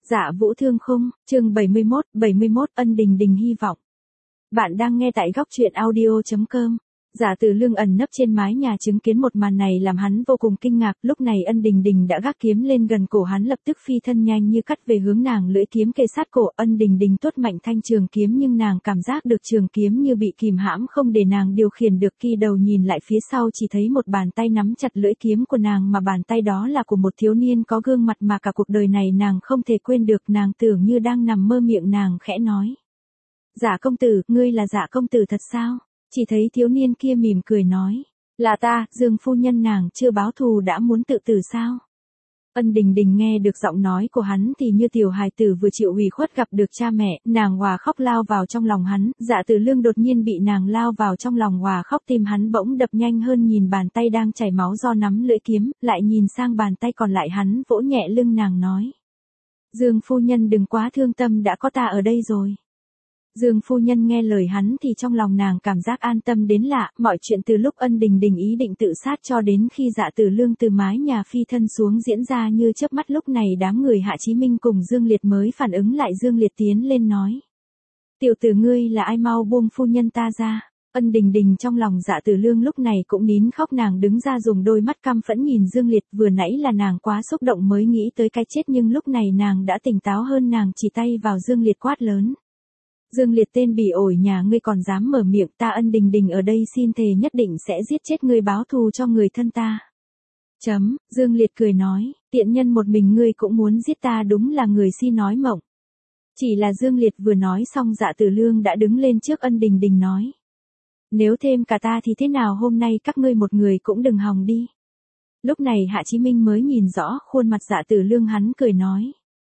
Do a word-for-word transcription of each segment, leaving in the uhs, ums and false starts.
Dạ Vũ Thương Khung, chương bảy mươi mốt, bảy mươi mốt Ân Đình Đình hy vọng. Bạn đang nghe tại góc truyện audio chấm com. Giả Từ Lương ẩn nấp trên mái nhà chứng kiến một màn này làm hắn vô cùng kinh ngạc, lúc này Ân Đình Đình đã gác kiếm lên gần cổ hắn, lập tức phi thân nhanh như cắt về hướng nàng, lưỡi kiếm kề sát cổ. Ân Đình Đình tuốt mạnh thanh trường kiếm nhưng nàng cảm giác được trường kiếm như bị kìm hãm không để nàng điều khiển được, khi đầu nhìn lại phía sau chỉ thấy một bàn tay nắm chặt lưỡi kiếm của nàng, mà bàn tay đó là của một thiếu niên có gương mặt mà cả cuộc đời này nàng không thể quên được. Nàng tưởng như đang nằm mơ, miệng nàng khẽ nói: "Giả công tử, ngươi là Giả công tử thật sao?" Chỉ thấy thiếu niên kia mỉm cười nói: "Là ta, Dương phu nhân, nàng chưa báo thù đã muốn tự tử sao?" Ân Đình Đình nghe được giọng nói của hắn thì như tiểu hài tử vừa chịu ủy khuất gặp được cha mẹ, nàng òa khóc lao vào trong lòng hắn. Dạ Từ Lương đột nhiên bị nàng lao vào trong lòng òa khóc, tim hắn bỗng đập nhanh hơn, nhìn bàn tay đang chảy máu do nắm lưỡi kiếm, lại nhìn sang bàn tay còn lại, hắn vỗ nhẹ lưng nàng nói: "Dương phu nhân đừng quá thương tâm, đã có ta ở đây rồi." Dương phu nhân nghe lời hắn thì trong lòng nàng cảm giác an tâm đến lạ. Mọi chuyện từ lúc Ân Đình Đình ý định tự sát cho đến khi Dạ Từ Lương từ mái nhà phi thân xuống diễn ra như chớp mắt. Lúc này đám người Hạ Chí Minh cùng Dương Liệt mới phản ứng lại. Dương Liệt tiến lên nói: "Tiểu tử ngươi là ai, mau buông phu nhân ta ra." Ân Đình Đình trong lòng Dạ Từ Lương lúc này cũng nín khóc, nàng đứng ra dùng đôi mắt căm phẫn nhìn Dương Liệt. Vừa nãy là nàng quá xúc động mới nghĩ tới cái chết, nhưng lúc này nàng đã tỉnh táo hơn, nàng chỉ tay vào Dương Liệt quát lớn: "Dương Liệt, tên bỉ ổi nhà ngươi còn dám mở miệng, ta Ân Đình Đình ở đây xin thề nhất định sẽ giết chết ngươi báo thù cho người thân ta." Chấm, Dương Liệt cười nói: "Tiện nhân, một mình ngươi cũng muốn giết ta, đúng là người si nói mộng." Chỉ là Dương Liệt vừa nói xong, Dạ Từ Lương đã đứng lên trước Ân Đình Đình nói: "Nếu thêm cả ta thì thế nào, hôm nay các ngươi một người cũng đừng hòng đi." Lúc này Hạ Chí Minh mới nhìn rõ khuôn mặt Dạ Từ Lương, hắn cười nói: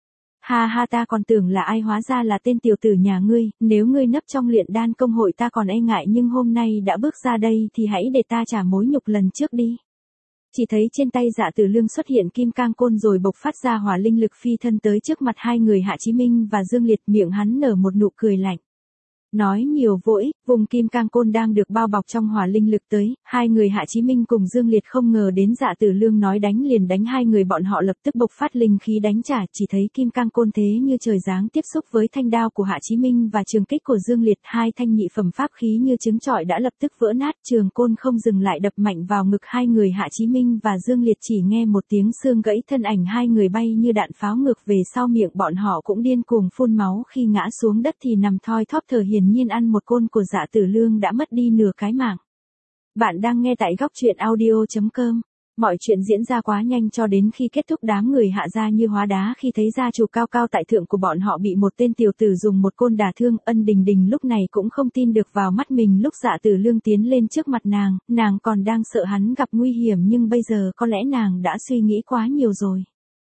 "Ha ha, ta còn tưởng là ai, hóa ra là tên tiểu tử nhà ngươi, nếu ngươi nấp trong luyện đan công hội ta còn e ngại, nhưng hôm nay đã bước ra đây thì hãy để ta trả mối nhục lần trước đi." Chỉ thấy trên tay Dạ Từ Lương xuất hiện kim cang côn rồi bộc phát ra hỏa linh lực, phi thân tới trước mặt hai người Hạ Chí Minh và Dương Liệt, miệng hắn nở một nụ cười lạnh. Nói nhiều vô ích, vùng kim cang côn đang được bao bọc trong hỏa linh lực tới, hai người Hạ Chí Minh cùng Dương Liệt không ngờ đến Dạ Từ Lương nói đánh liền đánh, hai người bọn họ lập tức bộc phát linh khí đánh trả. Chỉ thấy kim cang côn thế như trời giáng tiếp xúc với thanh đao của Hạ Chí Minh và trường kích của Dương Liệt, hai thanh nhị phẩm pháp khí như trứng trọi đã lập tức vỡ nát. Trường côn không dừng lại đập mạnh vào ngực hai người Hạ Chí Minh và Dương Liệt, chỉ nghe một tiếng xương gãy, thân ảnh hai người bay như đạn pháo ngược về sau, miệng bọn họ cũng điên cuồng phun máu, khi ngã xuống đất thì nằm thoi thóp thở, hiển nhiên ăn một côn của Dạ Từ Lương đã mất đi nửa cái mạng. Bạn đang nghe tại góc truyện audio chấm com. Mọi chuyện diễn ra quá nhanh cho đến khi kết thúc, đám người Hạ gia như hóa đá khi thấy gia chủ cao cao tại thượng của bọn họ bị một tên tiểu tử dùng một côn đả thương. Ân Đình Đình lúc này cũng không tin được vào mắt mình, lúc Dạ Từ Lương tiến lên trước mặt nàng, nàng còn đang sợ hắn gặp nguy hiểm, nhưng bây giờ có lẽ nàng đã suy nghĩ quá nhiều rồi.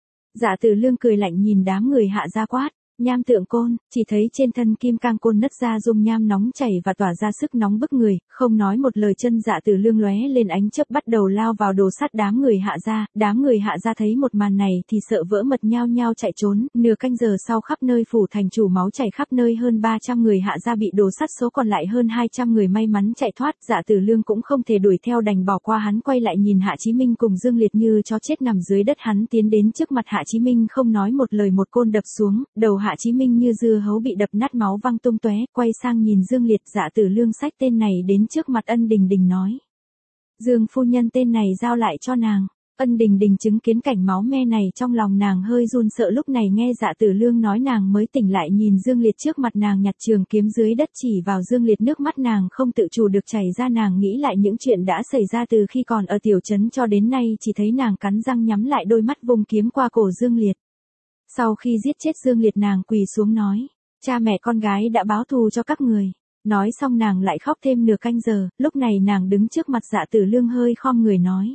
Dạ Từ Lương cười lạnh nhìn đám người Hạ gia quát: "Nham tượng côn." Chỉ thấy trên thân kim cang côn nứt ra dung nham nóng chảy và tỏa ra sức nóng bức người, không nói một lời, chân Dạ Từ Lương lóe lên ánh chớp bắt đầu lao vào đồ sát đám người Hạ gia. Đám người Hạ gia thấy một màn này thì sợ vỡ mật, nhao nhao chạy trốn. Nửa canh giờ sau, khắp nơi phủ thành chủ máu chảy khắp nơi, hơn ba trăm người Hạ gia bị đồ sát, số còn lại hơn hai trăm người may mắn chạy thoát. Dạ Từ Lương cũng không thể đuổi theo, đành bỏ qua, hắn quay lại nhìn Hạ Chí Minh cùng Dương Liệt như chó chết nằm dưới đất, hắn tiến đến trước mặt Hạ Chí Minh không nói một lời, một côn đập xuống, đầu Hạ Chí Minh như dưa hấu bị đập nát, máu văng tung tóe. Quay sang nhìn Dương Liệt, Dạ Từ Lương xách tên này đến trước mặt Ân Đình Đình nói: "Dương phu nhân, tên này giao lại cho nàng." Ân Đình Đình chứng kiến cảnh máu me này, trong lòng nàng hơi run sợ, lúc này nghe Dạ Từ Lương nói nàng mới tỉnh lại, nhìn Dương Liệt trước mặt nàng nhặt trường kiếm dưới đất chỉ vào Dương Liệt, nước mắt nàng không tự chủ được chảy ra. Nàng nghĩ lại những chuyện đã xảy ra từ khi còn ở tiểu trấn cho đến nay, chỉ thấy nàng cắn răng nhắm lại đôi mắt, vùng kiếm qua cổ Dương Liệt. Sau khi giết chết Dương Liệt, nàng quỳ xuống nói: "Cha mẹ con gái đã báo thù cho các người." Nói xong nàng lại khóc thêm nửa canh giờ, lúc này nàng đứng trước mặt Dạ Từ Lương hơi khom người nói: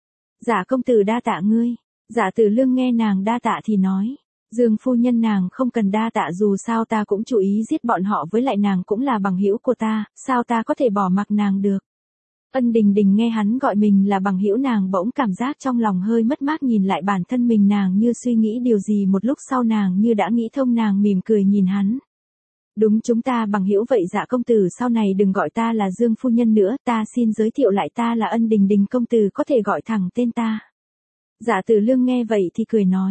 "Dạ công tử đa tạ ngươi." Dạ Từ Lương nghe nàng đa tạ thì nói: "Dương phu nhân, nàng không cần đa tạ, dù sao ta cũng chú ý giết bọn họ, với lại nàng cũng là bằng hữu của ta, sao ta có thể bỏ mặc nàng được." Ân Đình Đình nghe hắn gọi mình là bằng hữu, nàng bỗng cảm giác trong lòng hơi mất mát, nhìn lại bản thân mình, nàng như suy nghĩ điều gì, một lúc sau nàng như đã nghĩ thông, nàng mỉm cười nhìn hắn: "Đúng, chúng ta bằng hữu vậy Dạ công tử, sau này đừng gọi ta là Dương phu nhân nữa, ta xin giới thiệu lại, ta là Ân Đình Đình, công tử có thể gọi thẳng tên ta." Dạ Từ Lương nghe vậy thì cười nói: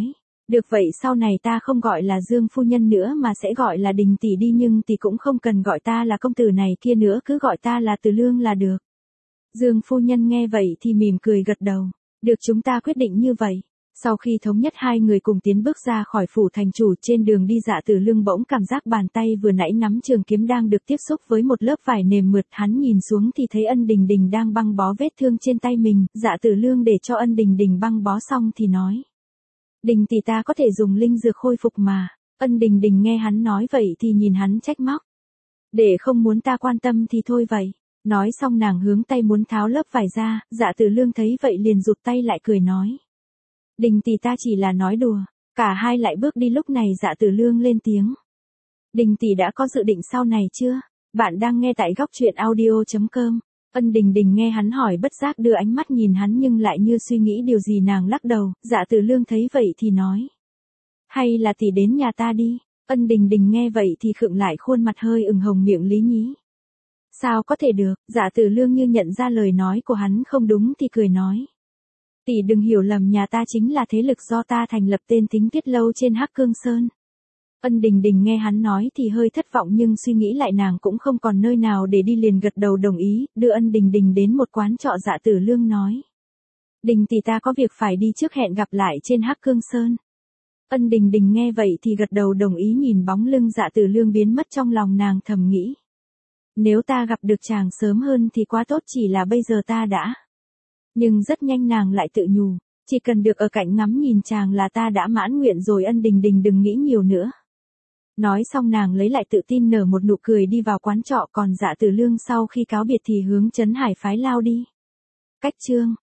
Được vậy sau này ta không gọi là Dương phu nhân nữa mà sẽ gọi là Đình tỷ đi, nhưng tỷ cũng không cần gọi ta là công tử này kia nữa, cứ gọi ta là Từ Lương là được. Dương phu nhân nghe vậy thì mỉm cười gật đầu. Được, chúng ta quyết định như vậy. Sau khi thống nhất hai người cùng tiến bước ra khỏi phủ thành chủ, trên đường đi Dạ Tử Lương bỗng cảm giác bàn tay vừa nãy nắm trường kiếm đang được tiếp xúc với một lớp vải nềm mượt, hắn nhìn xuống thì thấy Ân Đình Đình đang băng bó vết thương trên tay mình. Dạ Tử Lương để cho Ân Đình Đình băng bó xong thì nói: Đình tỷ, ta có thể dùng linh dược khôi phục mà. Ân Đình Đình nghe hắn nói vậy thì nhìn hắn trách móc. Để không muốn ta quan tâm thì thôi vậy. Nói xong nàng hướng tay muốn tháo lớp vải ra, Dạ Tử Lương thấy vậy liền rụt tay lại cười nói: Đình tỷ, ta chỉ là nói đùa. Cả hai lại bước đi, lúc này Dạ Tử Lương lên tiếng: Đình tỷ đã có dự định sau này chưa? Bạn đang nghe tại góc truyện audio chấm com. Ân Đình Đình nghe hắn hỏi bất giác đưa ánh mắt nhìn hắn nhưng lại như suy nghĩ điều gì, nàng lắc đầu. Dạ Tử Lương thấy vậy thì nói: Hay là tỷ đến nhà ta đi. Ân Đình Đình nghe vậy thì khựng lại, khuôn mặt hơi ửng hồng, miệng lý nhí: Sao có thể được? Dạ Tử Lương như nhận ra lời nói của hắn không đúng thì cười nói: Tỷ đừng hiểu lầm, nhà ta chính là thế lực do ta thành lập tên Tính Tuyết Lâu trên Hắc Cương Sơn. Ân Đình Đình nghe hắn nói thì hơi thất vọng nhưng suy nghĩ lại nàng cũng không còn nơi nào để đi liền gật đầu đồng ý, đưa Ân Đình Đình đến một quán trọ. Dạ Tử Lương nói: Đình tỷ, ta có việc phải đi trước, hẹn gặp lại trên Hắc Cương Sơn. Ân Đình Đình nghe vậy thì gật đầu đồng ý, nhìn bóng lưng Dạ Tử Lương biến mất trong lòng nàng thầm nghĩ: Nếu ta gặp được chàng sớm hơn thì quá tốt, chỉ là bây giờ ta đã. Nhưng rất nhanh nàng lại tự nhủ: Chỉ cần được ở cạnh ngắm nhìn chàng là ta đã mãn nguyện rồi. Ân Đình Đình đừng nghĩ nhiều nữa. Nói xong nàng lấy lại tự tin, nở một nụ cười đi vào quán trọ, còn Dạ Tử Lương sau khi cáo biệt thì hướng Trấn Hải phái lao đi. Cách chương